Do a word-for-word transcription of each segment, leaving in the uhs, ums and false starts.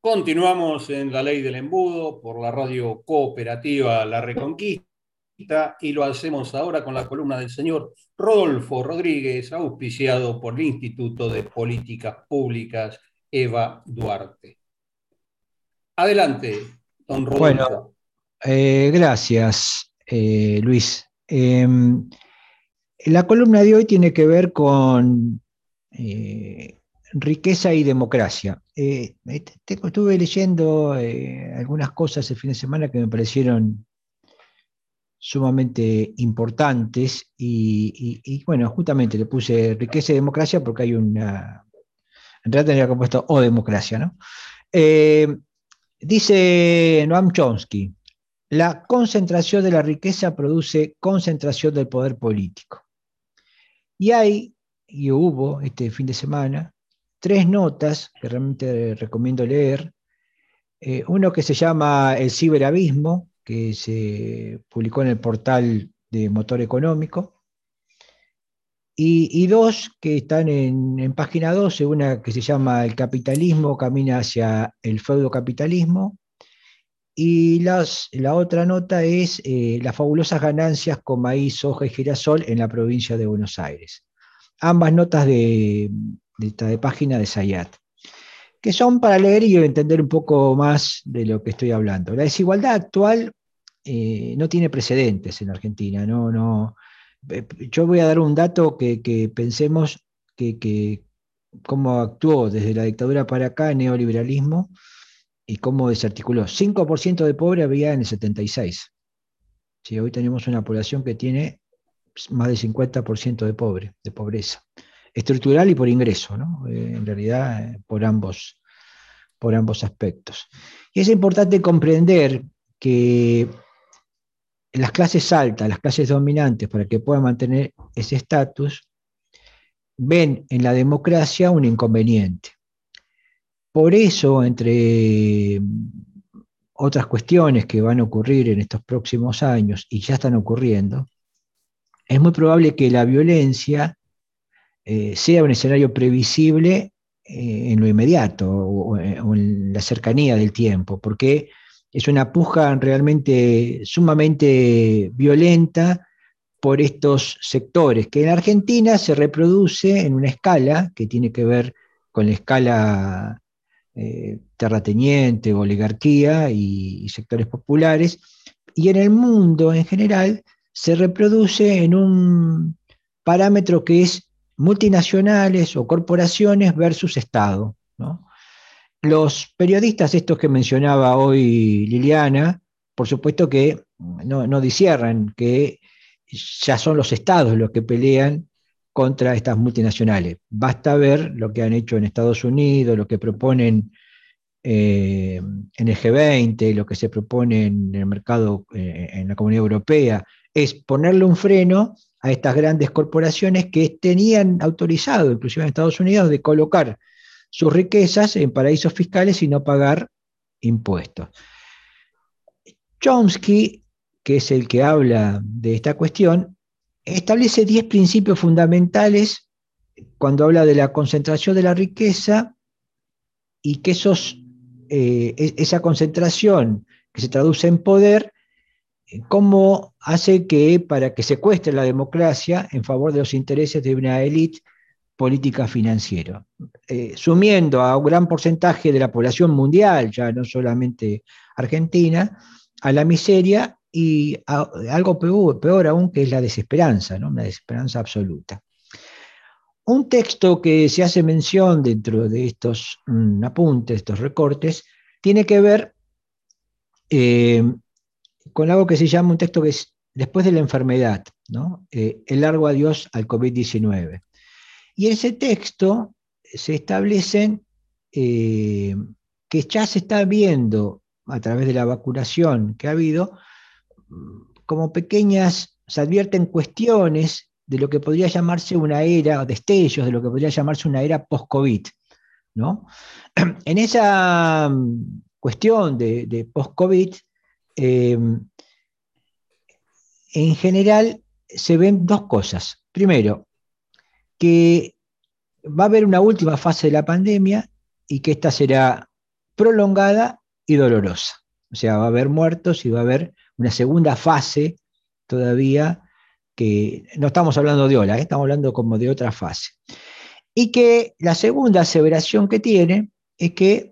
Continuamos en La Ley del Embudo por la radio cooperativa La Reconquista y lo hacemos ahora con la columna del señor Rodolfo Rodríguez, auspiciado por el Instituto de Políticas Públicas Eva Duarte. Adelante, don Bueno, Rodolfo. eh, gracias, eh, Luis. Eh, la columna de hoy tiene que ver con eh, riqueza y democracia. Eh, te- estuve leyendo eh, algunas cosas el fin de semana que me parecieron sumamente importantes y, y- y, bueno, justamente le puse riqueza y democracia porque hay una, en realidad tendría que haber puesto o democracia, ¿no? Eh, Dice Noam Chomsky, la concentración de la riqueza produce concentración del poder político. Y hay, y hubo este fin de semana, tres notas que realmente recomiendo leer. Eh, uno que se llama El ciberabismo, que se publicó en el portal de Motor Económico, y, y dos que están en, en página doce, una que se llama El capitalismo camina hacia el feudocapitalismo. Y las, la otra nota es eh, las fabulosas ganancias con maíz, soja y girasol en la provincia de Buenos Aires. Ambas notas de, de, de página de Sayat, que son para leer y entender un poco más de lo que estoy hablando. La desigualdad actual eh, no tiene precedentes en Argentina. No, no. Yo voy a dar un dato que, que pensemos que, que cómo actuó desde la dictadura para acá el neoliberalismo y cómo desarticuló. cinco por ciento de pobre había en el setenta y seis. Sí, hoy tenemos una población que tiene más del cincuenta por ciento de pobre, de pobreza. Estructural y por ingreso, ¿no? Eh, en realidad, eh, por, ambos, por ambos aspectos. Y es importante comprender que las clases altas, las clases dominantes, para que puedan mantener ese estatus, ven en la democracia un inconveniente. Por eso, entre otras cuestiones que van a ocurrir en estos próximos años y ya están ocurriendo, es muy probable que la violencia eh, sea un escenario previsible eh, en lo inmediato o, o en la cercanía del tiempo, porque es una puja realmente sumamente violenta por estos sectores, que en Argentina se reproduce en una escala que tiene que ver con la escala eh, terrateniente, oligarquía y, y sectores populares, y en el mundo en general se reproduce en un parámetro que es multinacionales o corporaciones versus Estado, ¿no? Los periodistas, estos que mencionaba hoy Liliana, por supuesto que no, no discierran que ya son los estados los que pelean contra estas multinacionales. Basta ver lo que han hecho en Estados Unidos, lo que proponen eh, en el G veinte, lo que se propone en el mercado, eh, en la Comunidad Europea, es ponerle un freno a estas grandes corporaciones que tenían autorizado, inclusive en Estados Unidos, de colocar sus riquezas en paraísos fiscales y no pagar impuestos. Chomsky, que es el que habla de esta cuestión, establece diez principios fundamentales cuando habla de la concentración de la riqueza y que esos, eh, esa concentración que se traduce en poder, cómo hace que para que secuestre la democracia en favor de los intereses de una élite política financiera, eh, sumiendo a un gran porcentaje de la población mundial, ya no solamente Argentina, a la miseria y a algo peor, peor aún, que es la desesperanza, ¿no? Una desesperanza absoluta. Un texto que se hace mención dentro de estos mm, apuntes, estos recortes, tiene que ver eh, con algo que se llama un texto que es después de la enfermedad, ¿no? Eh, el largo adiós al COVID diecinueve. Y en ese texto se establecen eh, que ya se está viendo a través de la vacunación que ha habido, como pequeñas, se advierten cuestiones de lo que podría llamarse una era, destellos de lo que podría llamarse una era post-COVID, ¿no? En esa mm, cuestión de, de post-COVID, eh, en general se ven dos cosas. Primero, que va a haber una última fase de la pandemia y que esta será prolongada y dolorosa. O sea, va a haber muertos y va a haber una segunda fase todavía, que no estamos hablando de ola, ¿eh? Estamos hablando como de otra fase. Y que la segunda aseveración que tiene es que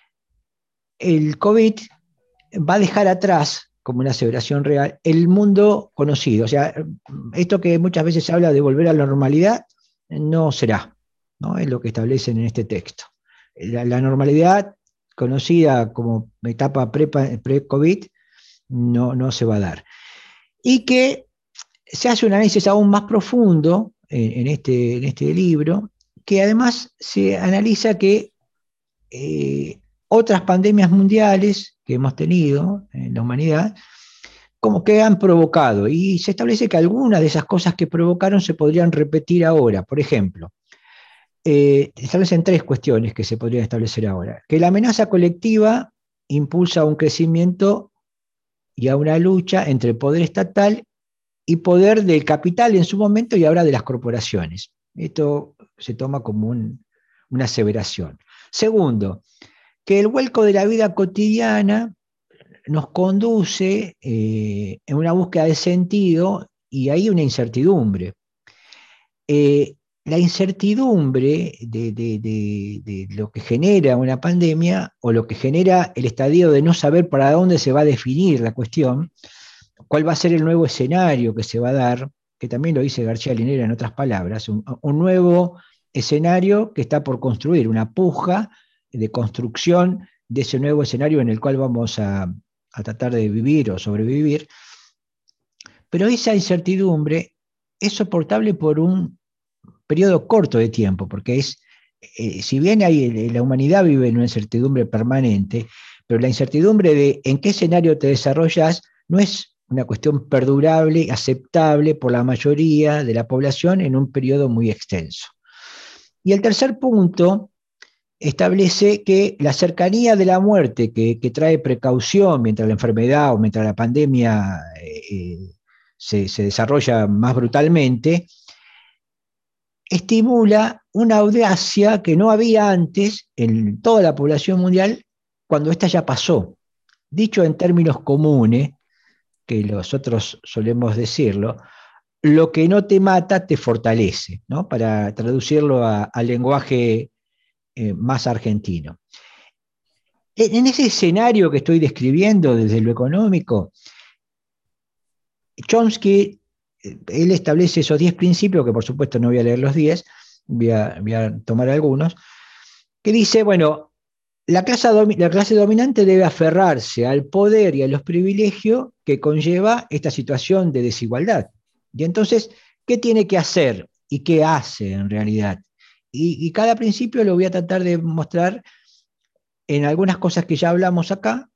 el COVID va a dejar atrás, como una aseveración real, el mundo conocido. O sea, esto que muchas veces se habla de volver a la normalidad, no será, ¿no? Es lo que establecen en este texto. La, la normalidad conocida como etapa pre-COVID no, no se va a dar. Y que se hace un análisis aún más profundo en, en, este, en este libro, que además se analiza que eh, otras pandemias mundiales que hemos tenido en la humanidad, como que han provocado, y se establece que algunas de esas cosas que provocaron se podrían repetir ahora. Por ejemplo, eh, establecen tres cuestiones que se podrían establecer ahora. Que la amenaza colectiva impulsa un crecimiento y a una lucha entre poder estatal y poder del capital en su momento y ahora de las corporaciones. Esto se toma como un, una aseveración. Segundo, que el vuelco de la vida cotidiana nos conduce eh, en una búsqueda de sentido y hay una incertidumbre. Eh, la incertidumbre de, de, de, de lo que genera una pandemia o lo que genera el estadio de no saber para dónde se va a definir la cuestión, cuál va a ser el nuevo escenario que se va a dar, que también lo dice García Linera en otras palabras, un, un nuevo escenario que está por construir, una puja de construcción de ese nuevo escenario en el cual vamos a, a tratar de vivir o sobrevivir. Pero esa incertidumbre es soportable por un periodo corto de tiempo, porque es, eh, si bien hay, la humanidad vive en una incertidumbre permanente, pero la incertidumbre de en qué escenario te desarrollas no es una cuestión perdurable, aceptable por la mayoría de la población en un periodo muy extenso. Y el tercer punto establece que la cercanía de la muerte que, que trae precaución mientras la enfermedad o mientras la pandemia eh, se, se desarrolla más brutalmente, estimula una audacia que no había antes en toda la población mundial cuando esta ya pasó. Dicho en términos comunes, que nosotros solemos decirlo, lo que no te mata te fortalece, ¿no? Para traducirlo al lenguaje eh, más argentino. En ese escenario que estoy describiendo desde lo económico, Chomsky, él establece esos diez principios, que por supuesto no voy a leer los diez, voy a, voy a tomar algunos, que dice, bueno, la clase, la clase dominante debe aferrarse al poder y a los privilegios que conlleva esta situación de desigualdad. Y entonces, ¿qué tiene que hacer y qué hace en realidad? Y, y cada principio lo voy a tratar de mostrar en algunas cosas que ya hablamos acá,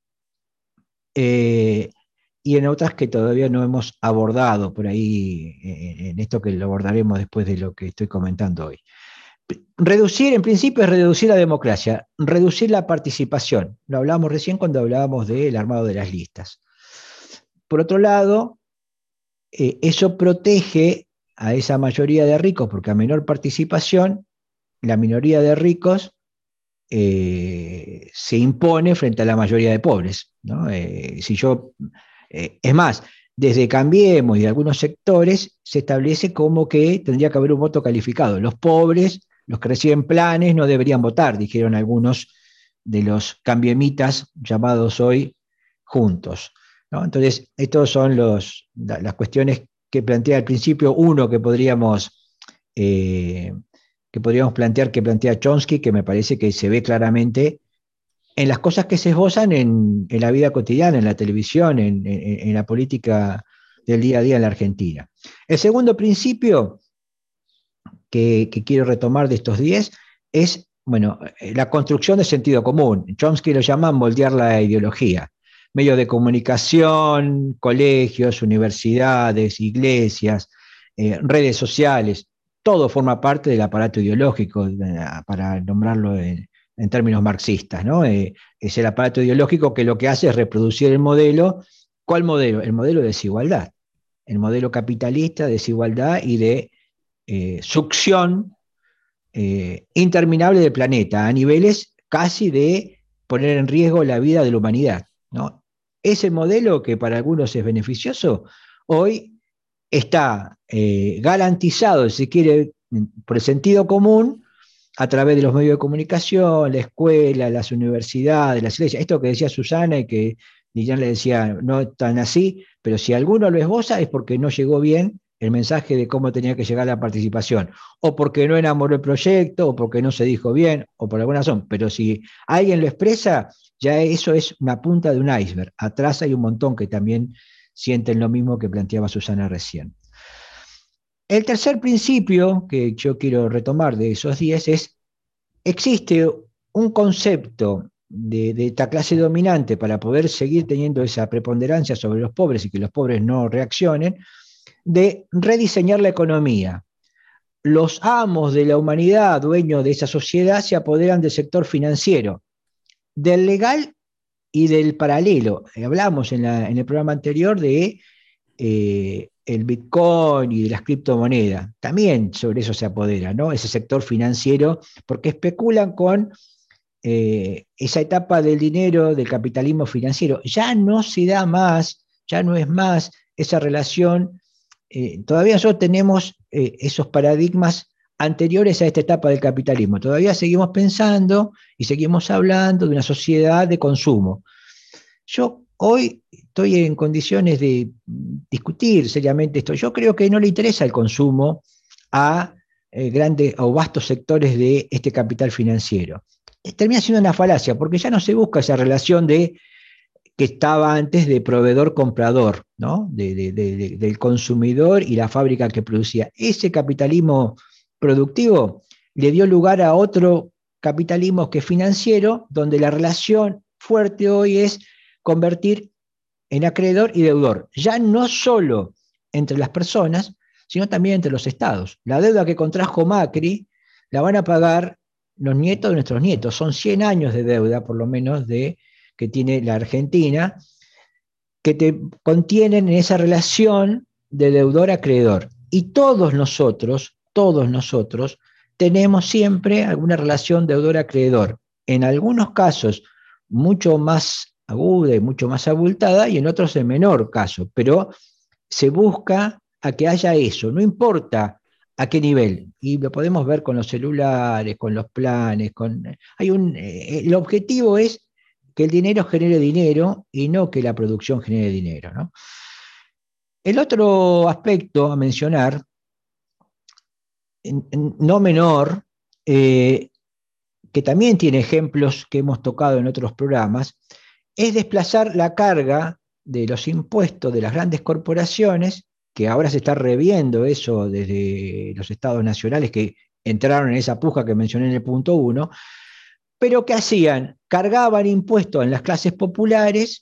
eh, y en otras que todavía no hemos abordado por ahí, eh, en esto que lo abordaremos después de lo que estoy comentando hoy. Reducir, en principio, es reducir la democracia, reducir la participación. Lo hablamos recién cuando hablábamos del armado de las listas. Por otro lado, eh, eso protege a esa mayoría de ricos, porque a menor participación, la minoría de ricos eh, se impone frente a la mayoría de pobres, ¿no? Eh, si yo, eh, es más, desde Cambiemos y de algunos sectores se establece como que tendría que haber un voto calificado. Los pobres, los que reciben planes, no deberían votar, dijeron algunos de los cambiemitas llamados hoy juntos, ¿no? Entonces, estas son los, las cuestiones que plantea al principio, uno que podríamos... Eh, que podríamos plantear, que plantea Chomsky, que me parece que se ve claramente en las cosas que se esbozan en, en la vida cotidiana, en la televisión, en, en, en la política del día a día en la Argentina. El segundo principio que, que quiero retomar de estos diez es, bueno, la construcción de sentido común. Chomsky lo llama moldear la ideología. Medios de comunicación, colegios, universidades, iglesias, eh, redes sociales, todo forma parte del aparato ideológico, para nombrarlo en, en términos marxistas, ¿no? Eh, es el aparato ideológico que lo que hace es reproducir el modelo. ¿Cuál modelo? El modelo de desigualdad, el modelo capitalista de desigualdad y de eh, succión eh, interminable del planeta, a niveles casi de poner en riesgo la vida de la humanidad, ¿no? Ese modelo que para algunos es beneficioso, hoy está eh, garantizado, si quiere, por el sentido común, a través de los medios de comunicación, la escuela, las universidades, las iglesias. Esto que decía Susana y que Lilian le decía, no es tan así, pero si alguno lo esboza es porque no llegó bien el mensaje de cómo tenía que llegar la participación, o porque no enamoró el proyecto, o porque no se dijo bien, o por alguna razón. Pero si alguien lo expresa, ya eso es una punta de un iceberg. Atrás hay un montón que también sienten lo mismo que planteaba Susana recién. El tercer principio que yo quiero retomar de esos diez es, existe un concepto de, de esta clase dominante para poder seguir teniendo esa preponderancia sobre los pobres y que los pobres no reaccionen, de rediseñar la economía. Los amos de la humanidad, dueños de esa sociedad, se apoderan del sector financiero, del legal y del paralelo. Hablamos en, la, en el programa anterior de eh, el Bitcoin y de las criptomonedas. También sobre eso se apodera, ¿no? Ese sector financiero, porque especulan con eh, esa etapa del dinero, del capitalismo financiero. Ya no se da más, ya no es más esa relación. Eh, todavía nosotros tenemos eh, esos paradigmas anteriores a esta etapa del capitalismo. Todavía seguimos pensando y seguimos hablando de una sociedad de consumo. Yo hoy estoy en condiciones de discutir seriamente esto. Yo creo que no le interesa el consumo a eh, grandes o vastos sectores de este capital financiero. Termina siendo una falacia, porque ya no se busca esa relación de que estaba antes de proveedor-comprador, ¿no? De, de, de, del consumidor y la fábrica que producía. Ese capitalismo productivo le dio lugar a otro capitalismo que es financiero, donde la relación fuerte hoy es convertir en acreedor y deudor, ya no solo entre las personas, sino también entre los estados. La deuda que contrajo Macri la van a pagar los nietos de nuestros nietos. Son cien años de deuda, por lo menos, de, que tiene la Argentina, que te contienen en esa relación de deudor-acreedor. Y todos nosotros, todos nosotros, tenemos siempre alguna relación deudor-acreedor. En algunos casos, mucho más aguda y mucho más abultada, y en otros en menor caso, pero se busca a que haya eso, no importa a qué nivel, y lo podemos ver con los celulares, con los planes, con, hay un, eh, el objetivo es que el dinero genere dinero y no que la producción genere dinero, ¿no? El otro aspecto a mencionar, no menor, eh, que también tiene ejemplos que hemos tocado en otros programas, es desplazar la carga de los impuestos de las grandes corporaciones, que ahora se está reviendo eso desde los estados nacionales que entraron en esa puja que mencioné en el punto uno, pero ¿qué hacían? Cargaban impuestos en las clases populares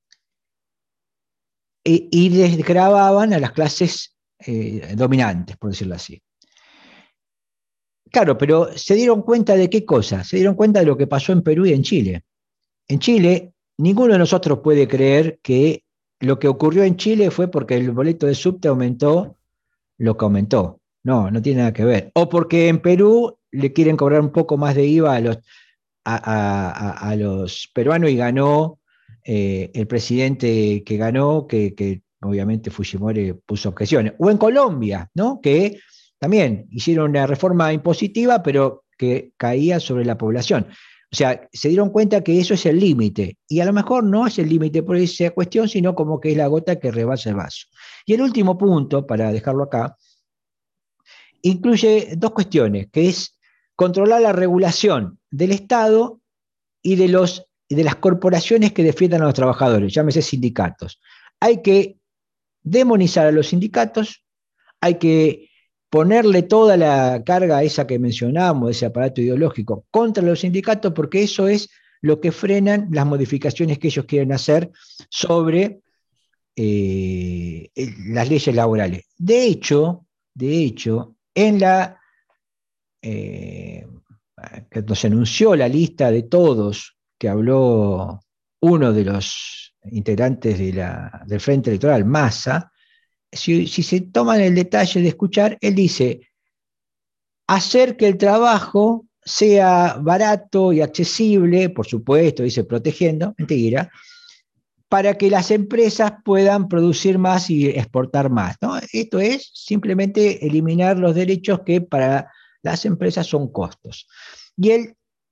y, y desgravaban a las clases eh, dominantes, por decirlo así. Claro, pero se dieron cuenta de qué cosa, se dieron cuenta de lo que pasó en Perú y en Chile. En Chile, ninguno de nosotros puede creer que lo que ocurrió en Chile fue porque el boleto de subte aumentó lo que aumentó. No, no tiene nada que ver. O porque en Perú le quieren cobrar un poco más de I V A a los, a, a, a los peruanos y ganó eh, el presidente que ganó, que, que obviamente Fujimori puso objeciones. O en Colombia, ¿no? Que también hicieron una reforma impositiva, pero que caía sobre la población. O sea, se dieron cuenta que eso es el límite. Y a lo mejor no es el límite por esa cuestión, sino como que es la gota que rebasa el vaso. Y el último punto, para dejarlo acá, incluye dos cuestiones, que es controlar la regulación del Estado y de, los, y de las corporaciones que defiendan a los trabajadores, llámese sindicatos. Hay que demonizar a los sindicatos, hay que ponerle toda la carga esa que mencionamos, ese aparato ideológico, contra los sindicatos, porque eso es lo que frenan las modificaciones que ellos quieren hacer sobre eh, las leyes laborales. De hecho, de hecho, en la eh, que nos anunció la lista de todos que habló uno de los integrantes de la, del Frente Electoral, Massa, si, si se toman el detalle de escuchar, él dice, hacer que el trabajo sea barato y accesible, por supuesto, dice protegiendo, mentira, para que las empresas puedan producir más y exportar más, ¿no? Esto es simplemente eliminar los derechos que para las empresas son costos. Y él,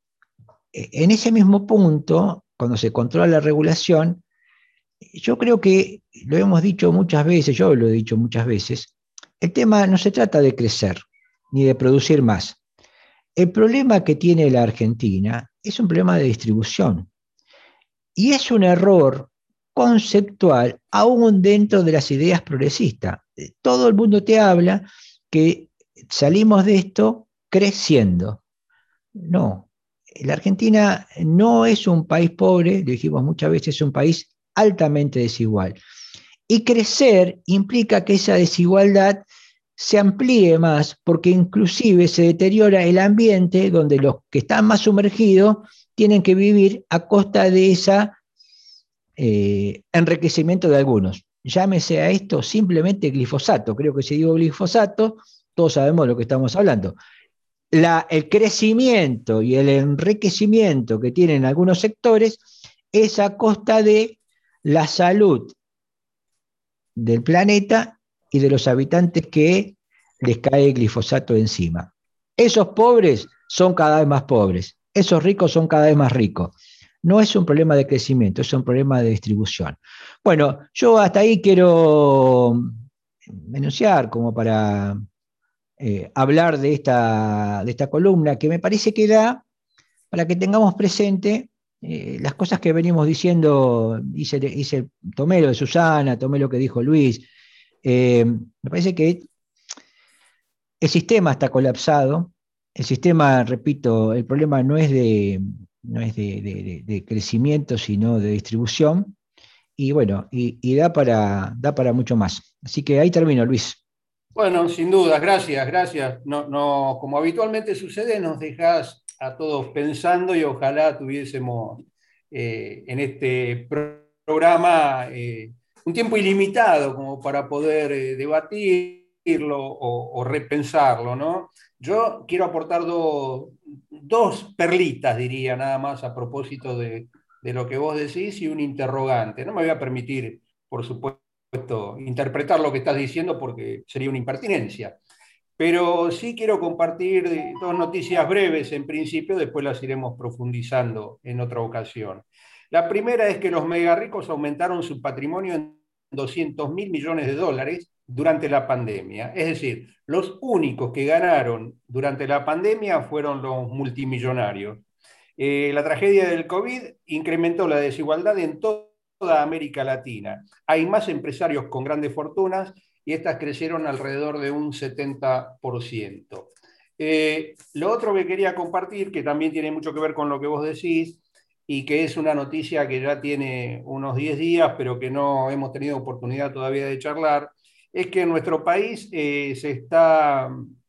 en ese mismo punto, cuando se controla la regulación, yo creo que lo hemos dicho muchas veces, yo lo he dicho muchas veces, el tema no se trata de crecer ni de producir más. El problema que tiene la Argentina es un problema de distribución. Y es un error conceptual aún dentro de las ideas progresistas. Todo el mundo te habla que salimos de esto creciendo. No, la Argentina no es un país pobre, lo dijimos muchas veces, es un país altamente desigual. Y crecer implica que esa desigualdad se amplíe más, porque inclusive se deteriora el ambiente donde los que están más sumergidos tienen que vivir a costa de ese eh, enriquecimiento de algunos. Llámese a esto simplemente glifosato. Creo que si digo glifosato, todos sabemos de lo que estamos hablando. La, el crecimiento y el enriquecimiento que tienen algunos sectores es a costa de la salud del planeta y de los habitantes que les cae glifosato encima. Esos pobres son cada vez más pobres, esos ricos son cada vez más ricos. No es un problema de crecimiento, es un problema de distribución. Bueno, yo hasta ahí quiero enunciar como para eh, hablar de esta, de esta columna que me parece que da para que tengamos presente eh, las cosas que venimos diciendo, hice, hice, tomé lo de Susana, tomé lo que dijo Luis. Eh, me parece que el sistema está colapsado. El sistema, repito, el problema no es de, no es de, de, de crecimiento, sino de distribución. Y bueno, y, y da, para, da para mucho más. Así que ahí termino, Luis. Bueno, sin dudas, gracias, gracias. No, no, como habitualmente sucede, nos dejas a todos pensando y ojalá tuviésemos eh, en este pro- programa eh, un tiempo ilimitado como para poder eh, debatirlo o, o repensarlo, ¿no? Yo quiero aportar do- dos perlitas, diría, nada más a propósito de, de lo que vos decís y un interrogante. No me voy a permitir, por supuesto, interpretar lo que estás diciendo porque sería una impertinencia. Pero sí quiero compartir dos noticias breves en principio, después las iremos profundizando en otra ocasión. La primera es que los megarricos aumentaron su patrimonio en doscientos mil millones de dólares durante la pandemia. Es decir, los únicos que ganaron durante la pandemia fueron los multimillonarios. Eh, la tragedia del COVID incrementó la desigualdad en todo toda América Latina. Hay más empresarios con grandes fortunas y estas crecieron alrededor de un setenta por ciento. Eh, lo otro que quería compartir, que también tiene mucho que ver con lo que vos decís, y que es una noticia que ya tiene unos diez días, pero que no hemos tenido oportunidad todavía de charlar, es que en nuestro país eh, se está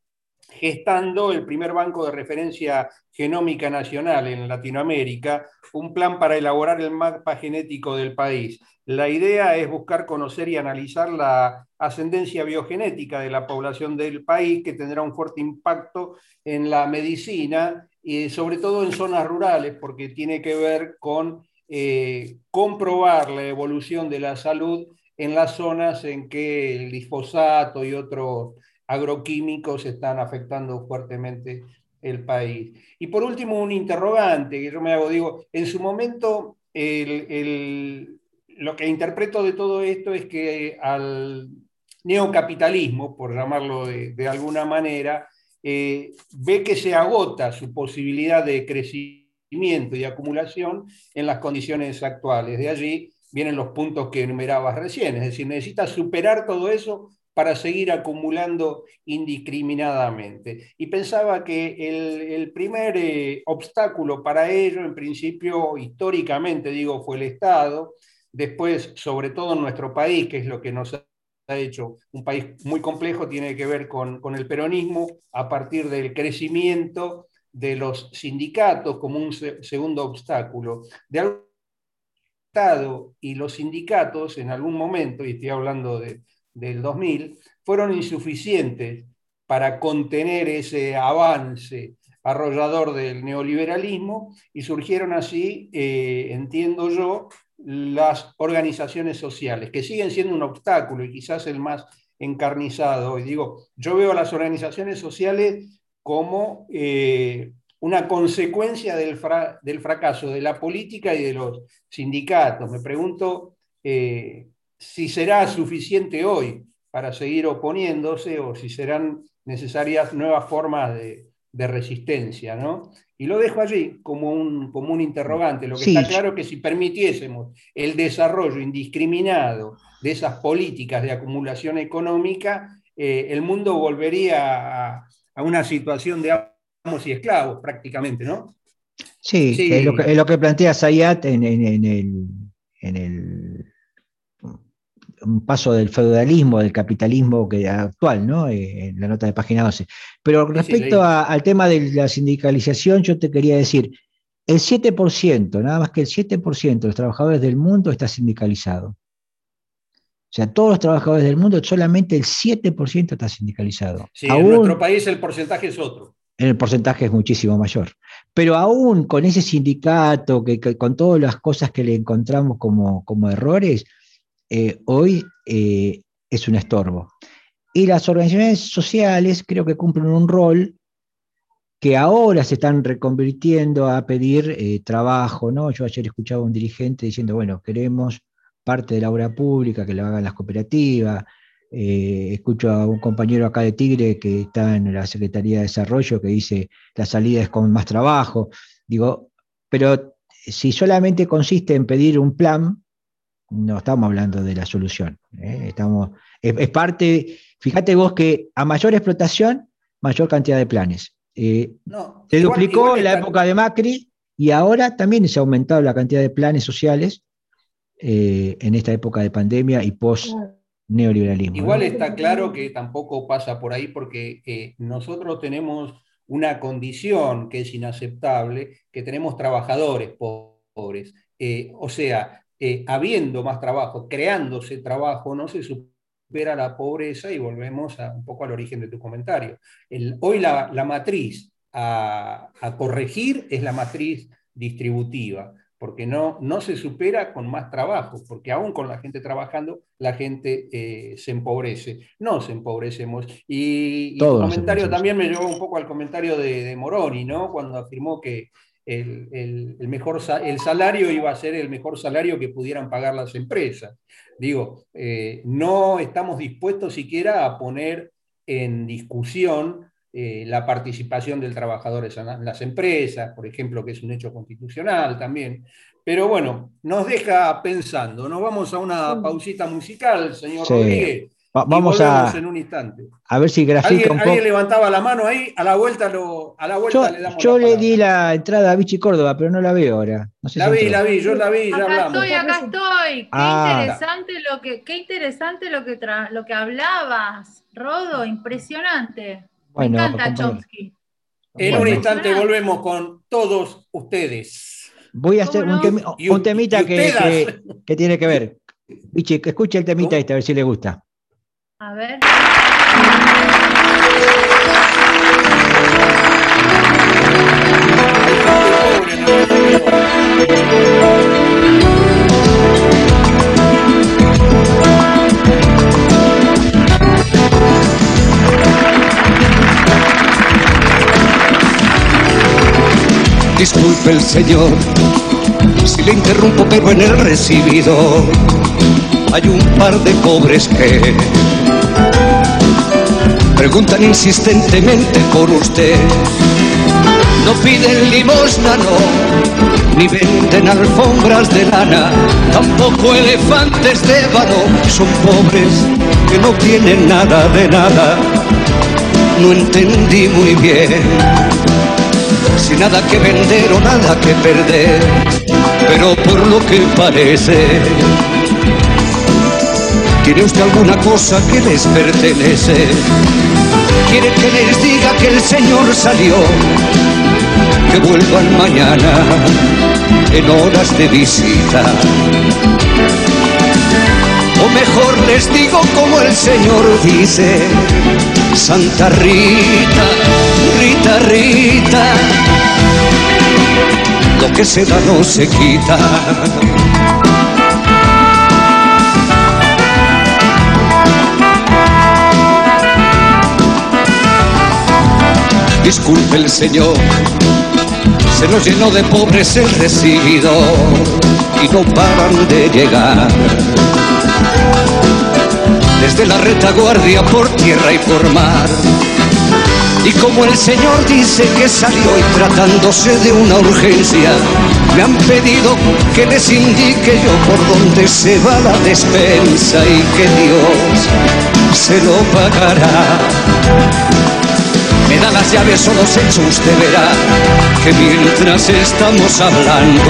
gestando el primer banco de referencia genómica nacional en Latinoamérica, un plan para elaborar el mapa genético del país. La idea es buscar conocer y analizar la ascendencia biogenética de la población del país, que tendrá un fuerte impacto en la medicina y sobre todo en zonas rurales, porque tiene que ver con eh, comprobar la evolución de la salud en las zonas en que el glifosato y otros agroquímicos están afectando fuertemente el país. Y por último, un interrogante que yo me hago, digo, en su momento, el, el, lo que interpreto de todo esto es que al neocapitalismo, por llamarlo de, de alguna manera, eh, ve que se agota su posibilidad de crecimiento y acumulación en las condiciones actuales. De allí vienen los puntos que enumerabas recién, es decir, necesita superar todo eso para seguir acumulando indiscriminadamente. Y pensaba que el, el primer eh, obstáculo para ello, en principio, históricamente, digo, fue el Estado, después, sobre todo en nuestro país, que es lo que nos ha hecho un país muy complejo, tiene que ver con, con el peronismo, a partir del crecimiento de los sindicatos como un se, segundo obstáculo. De algún Estado y los sindicatos en algún momento, y estoy hablando de, del dos mil, fueron insuficientes para contener ese avance arrollador del neoliberalismo, y surgieron así, eh, entiendo yo, las organizaciones sociales, que siguen siendo un obstáculo y quizás el más encarnizado. Y digo, yo veo a las organizaciones sociales como eh, una consecuencia del, fra del fracaso de la política y de los sindicatos. Me pregunto eh, si será suficiente hoy para seguir oponiéndose o si serán necesarias nuevas formas de, de resistencia, ¿no? Y lo dejo allí como un, como un interrogante. Lo que Sí, está claro es que si permitiésemos el desarrollo indiscriminado de esas políticas de acumulación económica, eh, el mundo volvería a, a una situación de amos y esclavos prácticamente, ¿no? sí, es lo que, Sí, es lo que plantea Zayat en, en, en el, en el un paso del feudalismo, del capitalismo que, actual, ¿no? Eh, en la nota de página doce. Pero sí, sí, respecto leí. a, al tema de la sindicalización, yo te quería decir, el siete por ciento, nada más que el siete por ciento de los trabajadores del mundo está sindicalizado. O sea, todos los trabajadores del mundo, solamente el siete por ciento está sindicalizado. Sí, en nuestro Aún país el porcentaje es otro. el porcentaje es muchísimo mayor. Pero aún con ese sindicato, que, que con todas las cosas que le encontramos como, como errores, eh, hoy eh, es un estorbo. Y las organizaciones sociales creo que cumplen un rol que ahora se están reconvirtiendo a pedir eh, trabajo, ¿no? Yo ayer escuchaba a un dirigente diciendo, bueno, queremos parte de la obra pública, que lo hagan las cooperativas. Eh, escucho a un compañero acá de Tigre que está en la Secretaría de Desarrollo que dice, la salida es con más trabajo. Digo, pero si solamente consiste en pedir un plan, no estamos hablando de la solución. ¿eh? Estamos, es, es parte, fíjate vos que a mayor explotación, mayor cantidad de planes. Eh, No, se igual, duplicó igual en la está, época de Macri y ahora también se ha aumentado la cantidad de planes sociales eh, en esta época de pandemia y post-neoliberalismo. igual ¿no? está claro que tampoco pasa por ahí porque eh, nosotros tenemos una condición que es inaceptable, que tenemos trabajadores pobres. Eh, o sea, eh, habiendo más trabajo, creándose trabajo, no se supera la pobreza y volvemos a, un poco al origen de tu comentario. El, hoy la, la matriz a, a corregir es la matriz distributiva, porque no, no se supera con más trabajo, porque aún con la gente trabajando, la gente eh, se empobrece. No se empobrecemos. Y, y tu Todos nos comentario empobrecemos. también me llevó un poco al comentario de, de Moroni, ¿no? Cuando afirmó que el, el, el, mejor, el salario iba a ser el mejor salario que pudieran pagar las empresas. Digo, eh, no estamos dispuestos siquiera a poner en discusión Eh, la participación del trabajador en las empresas, por ejemplo, que es un hecho constitucional también. Pero bueno, nos deja pensando. Nos vamos a una pausita musical, señor Sí. Rodríguez, Va, y vamos volvemos a, en un instante. a ver si grafica ¿Alguien, un alguien poco. levantaba la mano ahí? A la vuelta, lo, a la vuelta Yo, le damos yo la le di palabra. la entrada a Vichy Córdoba, pero no la veo ahora. No sé si La vi, entró. la vi, yo la vi, ya Acá hablamos. estoy, acá estoy. Qué Ah, interesante lo que, qué interesante lo que, tra- lo que hablabas, Rodo, impresionante. Me bueno, encanta compañero. Chomsky. En un Bueno, instante Impresionante. volvemos con todos ustedes. voy a ¿Cómo hacer un, no? temi- Y, un y, y temita que, ustedes. que, que tiene que ver. Vichy, que escuche el temita este, a ver si le gusta. A ver. Disculpe el señor si le interrumpo, pero en el recibido hay un par de pobres que preguntan insistentemente por usted. No piden limosna, no, ni venden alfombras de lana, tampoco elefantes de ébano. Son pobres que no tienen nada de nada. No entendí muy bien, sin nada que vender o nada que perder, pero por lo que parece, ¿tiene usted alguna cosa que les pertenece? ¿Quiere que les diga que el Señor salió? Que vuelvan mañana en horas de visita. O mejor les digo como el Señor dice: Santa Rita, Rita, Rita, lo que se da no se quita. Disculpe el señor, se nos llenó de pobres el recibidor y no paran de llegar. Desde la retaguardia por tierra y por mar. Y como el señor dice que salió y tratándose de una urgencia, me han pedido que les indique yo por dónde se va la despensa y que Dios se lo pagará. Me da las llaves, solo se echa, usted verá que mientras estamos hablando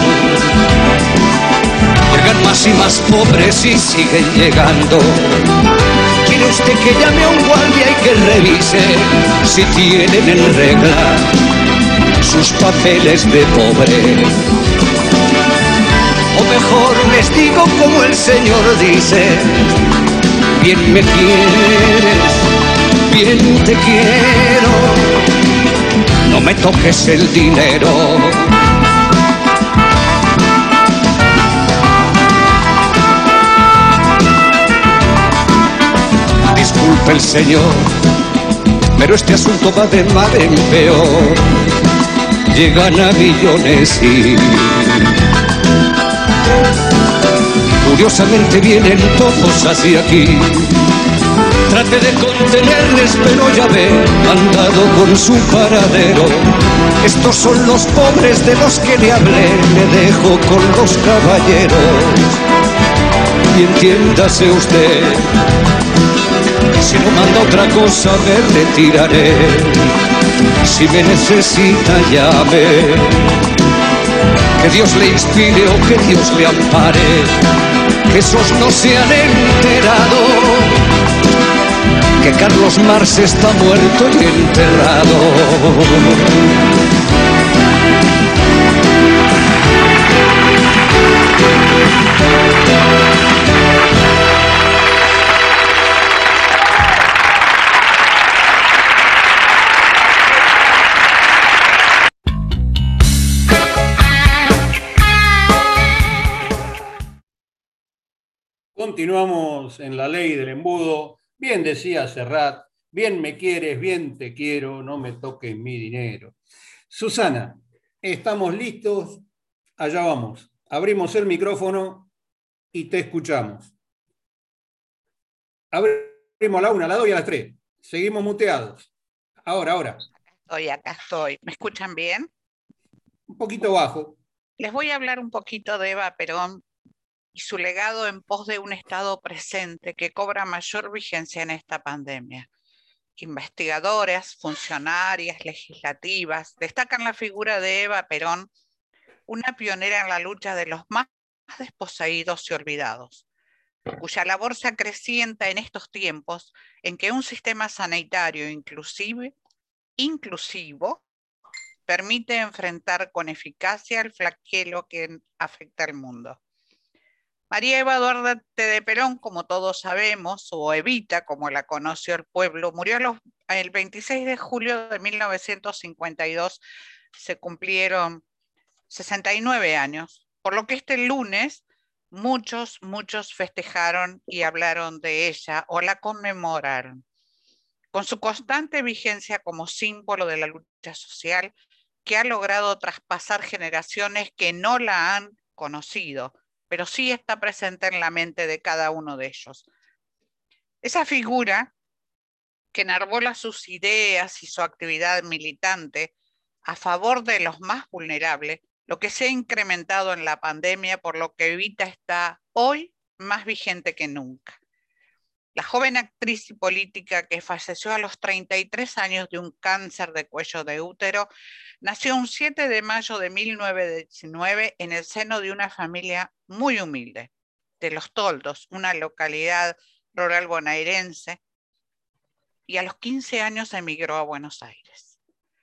llegan más y más pobres y siguen llegando. ¿Quiere usted que llame a un guardia y que revise si tienen en regla sus papeles de pobre? O mejor les digo como el señor dice: bien me quieres, bien te quiero, no me toques el dinero. Disculpe el señor, pero este asunto va de mal en peor. Llegan a millones y curiosamente vienen todos hacia aquí. Trate de contenerles, pero ya ve, han dado con su paradero. Estos son los pobres de los que le hablé, le dejo con los caballeros. Y entiéndase usted, si no manda otra cosa me retiraré. Si me necesita llame, que Dios le inspire o que Dios le ampare. Que esos no se han enterado que Carlos Marx está muerto y enterrado. Continuamos en la ley del embudo. Bien decía Serrat, bien me quieres, bien te quiero, no me toques mi dinero. Susana, estamos listos, allá vamos. Abrimos el micrófono y te escuchamos. Abrimos a la una, a la dos y a las tres. Seguimos muteados. Ahora, ahora. Estoy, acá estoy. ¿Me escuchan bien? Un poquito bajo. Les voy a hablar un poquito de Eva Perón y su legado en pos de un Estado presente que cobra mayor vigencia en esta pandemia. Investigadoras, funcionarias, legislativas destacan la figura de Eva Perón, una pionera en la lucha de los más desposeídos y olvidados, cuya labor se acrecienta en estos tiempos en que un sistema sanitario inclusive, inclusivo permite enfrentar con eficacia el flagelo que afecta al mundo. María Eva Duarte de Perón, como todos sabemos, o Evita, como la conoció el pueblo, murió los, el veintiséis de julio de mil novecientos cincuenta y dos. Se cumplieron sesenta y nueve años, por lo que este lunes muchos, muchos festejaron y hablaron de ella o la conmemoraron. Con su constante vigencia como símbolo de la lucha social que ha logrado traspasar generaciones que no la han conocido, pero sí está presente en la mente de cada uno de ellos. Esa figura que enarbola sus ideas y su actividad militante a favor de los más vulnerables, lo que se ha incrementado en la pandemia, por lo que Evita está hoy más vigente que nunca. La joven actriz y política que falleció a los treinta y tres años de un cáncer de cuello de útero, nació un siete de mayo de mil novecientos diecinueve en el seno de una familia muy humilde, de Los Toldos, una localidad rural bonaerense, y a los quince años emigró a Buenos Aires.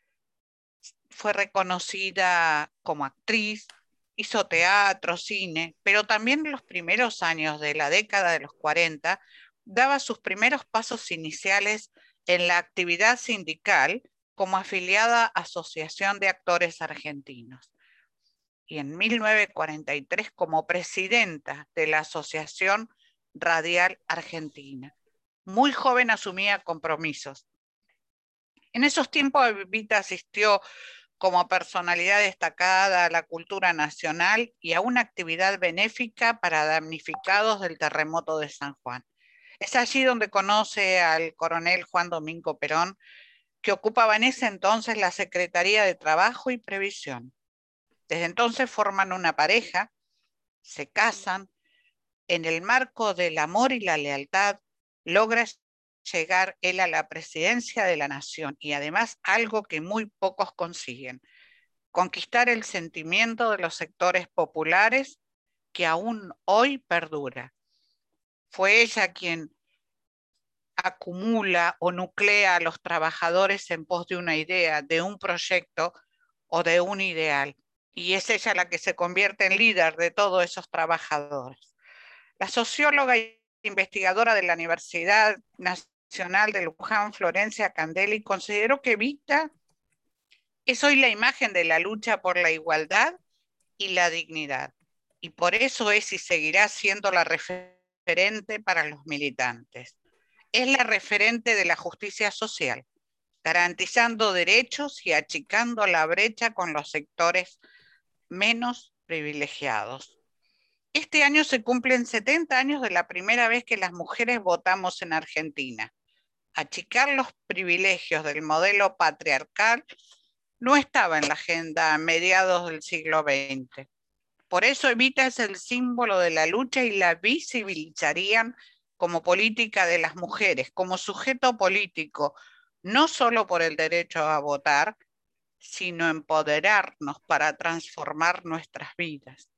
Fue reconocida como actriz, hizo teatro, cine, pero también en los primeros años de la década de los cuarenta daba sus primeros pasos iniciales en la actividad sindical como afiliada a Asociación de Actores Argentinos y en mil novecientos cuarenta y tres como presidenta de la Asociación Radial Argentina. Muy joven asumía compromisos. En esos tiempos Evita asistió como personalidad destacada a la cultura nacional y a una actividad benéfica para damnificados del terremoto de San Juan. Es allí donde conoce al coronel Juan Domingo Perón, que ocupaba en ese entonces la Secretaría de Trabajo y Previsión. Desde entonces forman una pareja, se casan, en el marco del amor y la lealtad logra llegar él a la presidencia de la nación y además algo que muy pocos consiguen, conquistar el sentimiento de los sectores populares que aún hoy perdura. Fue ella quien acumula o nuclea a los trabajadores en pos de una idea, de un proyecto o de un ideal, y es ella la que se convierte en líder de todos esos trabajadores. La socióloga e investigadora de la Universidad Nacional de Luján, Florencia Candelli, consideró que Evita es hoy la imagen de la lucha por la igualdad y la dignidad, y por eso es y seguirá siendo la referente para los militantes. Es la referente de la justicia social, garantizando derechos y achicando la brecha con los sectores menos privilegiados. Este año se cumplen setenta años de la primera vez que las mujeres votamos en Argentina. Achicar los privilegios del modelo patriarcal no estaba en la agenda a mediados del siglo veinte. Por eso Evita es el símbolo de la lucha y la visibilizarían como política de las mujeres, como sujeto político, no solo por el derecho a votar, sino empoderarnos para transformar nuestras vidas.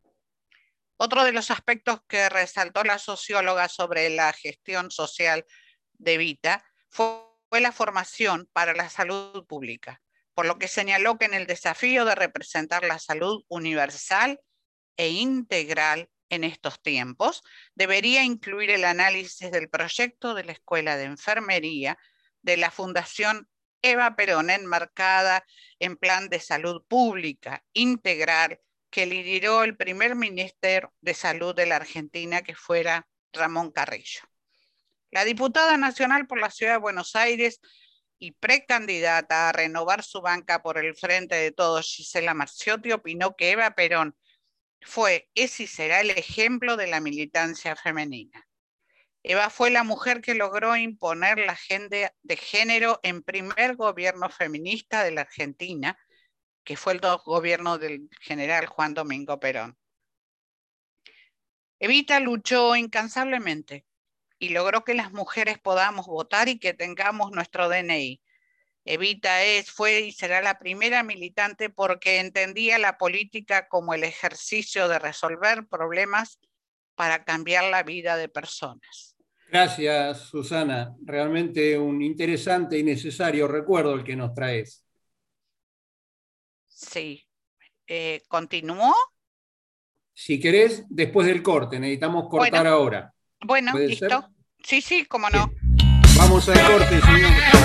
Otro de los aspectos que resaltó la socióloga sobre la gestión social de Evita fue, fue la formación para la salud pública, por lo que señaló que en el desafío de representar la salud universal e integral en estos tiempos, debería incluir el análisis del proyecto de la Escuela de Enfermería de la Fundación Eva Perón, enmarcada en plan de salud pública integral que lideró el primer ministro de Salud de la Argentina, que fuera Ramón Carrillo. La diputada nacional por la Ciudad de Buenos Aires y precandidata a renovar su banca por el Frente de Todos, Gisela Marciotti, opinó que Eva Perón fue, es y será el ejemplo de la militancia femenina. Eva fue la mujer que logró imponer la agenda de género en primer gobierno feminista de la Argentina, que fue el gobierno del general Juan Domingo Perón. Evita luchó incansablemente y logró que las mujeres podamos votar y que tengamos nuestro D N I. Evita es, fue y será la primera militante porque entendía la política como el ejercicio de resolver problemas para cambiar la vida de personas. Gracias, Susana. Realmente un interesante y necesario recuerdo el que nos traes. Sí. Eh, ¿Continuó? Si querés, después del corte. Necesitamos cortar bueno, ahora. Bueno, listo. Ser? Sí, sí, cómo no. Bien. Vamos al corte, señor.